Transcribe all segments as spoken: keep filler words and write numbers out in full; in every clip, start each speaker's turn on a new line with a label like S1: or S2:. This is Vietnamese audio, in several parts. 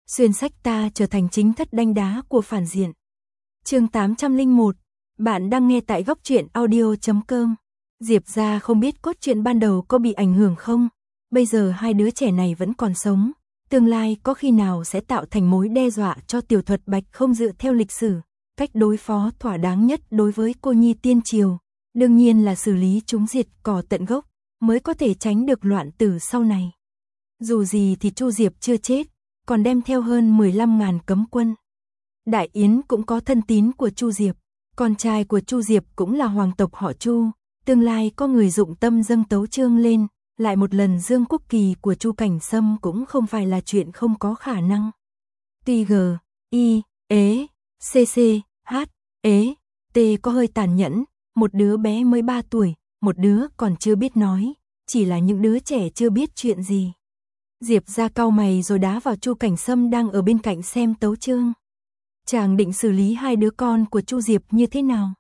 S1: Xuyên sách ta trở thành chính thất đanh đá của phản diện. Chương tám trăm lẻ một. Bạn đang nghe tại góc truyện audio chấm com. Diệp gia không biết cốt truyện ban đầu có bị ảnh hưởng không. Bây giờ hai đứa trẻ này vẫn còn sống. Tương lai có khi nào sẽ tạo thành mối đe dọa cho Tiểu Thuật Bạch không dựa theo lịch sử. Cách đối phó thỏa đáng nhất đối với cô nhi tiên triều, đương nhiên là xử lý chúng diệt cỏ tận gốc, mới có thể tránh được loạn tử sau này. Dù gì thì Chu Diệp chưa chết, còn đem theo hơn mười lăm ngàn cấm quân. Đại Yến cũng có thân tín của Chu Diệp, con trai của Chu Diệp cũng là hoàng tộc họ Chu, tương lai có người dụng tâm dâng tấu chương lên, lại một lần dương quốc kỳ của Chu Cảnh Sâm cũng không phải là chuyện không có khả năng. Tuy G, I, ế, C C, H, ế, T có hơi tàn nhẫn, một đứa bé mới ba tuổi, một đứa còn chưa biết nói, chỉ là những đứa trẻ chưa biết chuyện gì. Diệp ra cau mày rồi đá vào Chu Cảnh Sâm đang ở bên cạnh xem tấu chương. Chàng định xử lý hai đứa con của Chu Diệp như thế nào?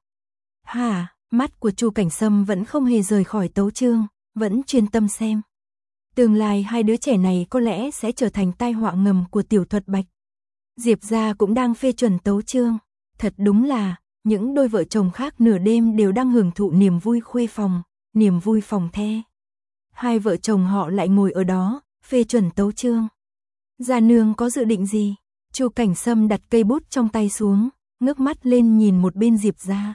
S1: Hả, mắt của Chu Cảnh Sâm vẫn không hề rời khỏi tấu chương, vẫn chuyên tâm xem. Tương lai hai đứa trẻ này có lẽ sẽ trở thành tai họa ngầm của Tiểu Thuật Bạch. Diệp gia cũng đang phê chuẩn tấu chương. Thật đúng là, những đôi vợ chồng khác nửa đêm đều đang hưởng thụ niềm vui khuê phòng, niềm vui phòng the. Hai vợ chồng họ lại ngồi ở đó, phê chuẩn tấu chương. Gia nương có dự định gì? Chu Cảnh Sâm đặt cây bút trong tay xuống, ngước mắt lên nhìn một bên Diệp gia.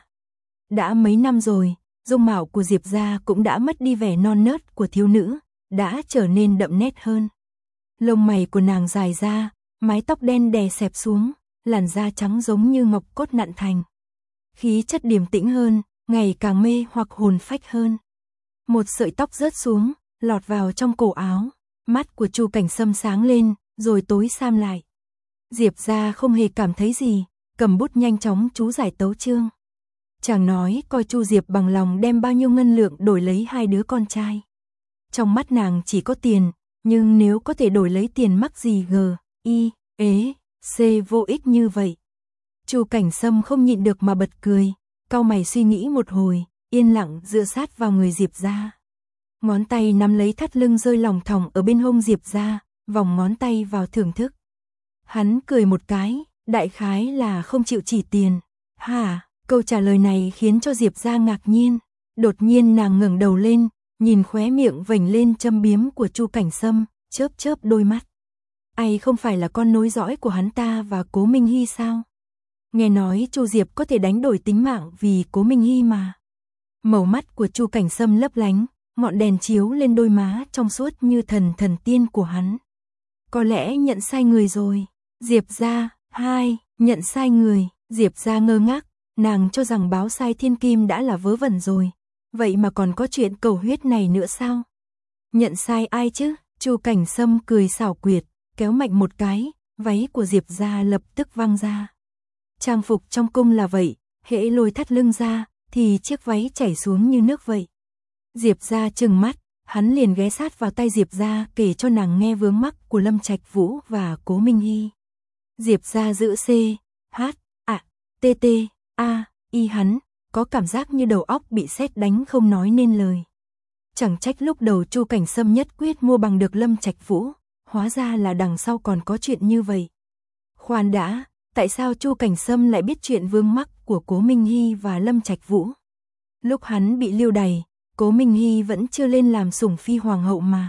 S1: Đã mấy năm rồi, dung mạo của Diệp gia cũng đã mất đi vẻ non nớt của thiếu nữ, đã trở nên đậm nét hơn. Lông mày của nàng dài ra, mái tóc đen đè xẹp xuống, làn da trắng giống như ngọc cốt nặn thành. Khí chất điềm tĩnh hơn, ngày càng mê hoặc hồn phách hơn. Một sợi tóc rớt xuống, lọt vào trong cổ áo, mắt của Chu Cảnh Sâm sáng lên, rồi tối sam lại. Diệp gia không hề cảm thấy gì, cầm bút nhanh chóng chú giải tấu chương. Chàng nói coi Chu Diệp bằng lòng đem bao nhiêu ngân lượng đổi lấy hai đứa con trai. Trong mắt nàng chỉ có tiền, nhưng nếu có thể đổi lấy tiền mắc gì g, i, ế, c vô ích như vậy. Chu Cảnh Sâm không nhịn được mà bật cười, cau mày suy nghĩ một hồi, yên lặng dựa sát vào người Diệp gia. Ngón tay nắm lấy thắt lưng rơi lỏng thỏng ở bên hông Diệp gia, vòng ngón tay vào thưởng thức. Hắn cười một cái, đại khái là không chịu chỉ tiền. Hả, câu trả lời này khiến cho Diệp gia ngạc nhiên. Đột nhiên nàng ngẩng đầu lên, nhìn khóe miệng vểnh lên châm biếm của Chu Cảnh Sâm, chớp chớp đôi mắt. Ai không phải là con nối dõi của hắn ta và Cố Minh Hy sao? Nghe nói Chu Diệp có thể đánh đổi tính mạng vì Cố Minh Hy mà. Màu mắt của Chu Cảnh Sâm lấp lánh, ngọn đèn chiếu lên đôi má trong suốt như thần thần tiên của hắn. Có lẽ nhận sai người rồi. Diệp gia, hai, nhận sai người. Diệp gia ngơ ngác, nàng cho rằng báo sai thiên kim đã là vớ vẩn rồi. Vậy mà còn có chuyện cầu huyết này nữa sao? Nhận sai ai chứ? Chu Cảnh Sâm cười xảo quyệt, kéo mạnh một cái, váy của Diệp gia lập tức văng ra. Trang phục trong cung là vậy, hễ lôi thắt lưng ra, thì chiếc váy chảy xuống như nước vậy. Diệp gia trừng mắt, hắn liền ghé sát vào tay Diệp gia kể cho nàng nghe vướng mắc của Lâm Trạch Vũ và Cố Minh Hy. Diệp gia giữ C, H, A, T T, A, I hắn, có cảm giác như đầu óc bị sét đánh không nói nên lời. Chẳng trách lúc đầu Chu Cảnh Sâm nhất quyết mua bằng được Lâm Trạch Vũ, hóa ra là đằng sau còn có chuyện như vậy. Khoan đã, tại sao Chu Cảnh Sâm lại biết chuyện vướng mắc của Cố Minh Hy và Lâm Trạch Vũ? Lúc hắn bị lưu đày, Cố Minh Hy vẫn chưa lên làm sủng phi hoàng hậu mà.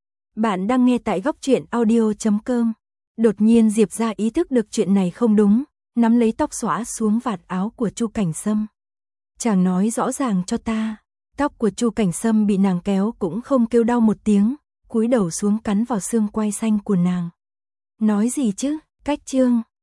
S1: Bạn đang nghe tại góc truyện audio chấm com. Đột nhiên Diệp gia ý thức được chuyện này không đúng, nắm lấy tóc xõa xuống vạt áo của Chu Cảnh Sâm. Chàng nói rõ ràng cho ta. Tóc của Chu Cảnh Sâm bị nàng kéo cũng không kêu đau một tiếng, cúi đầu xuống cắn vào xương quai xanh của nàng. Nói gì chứ? Cách chương.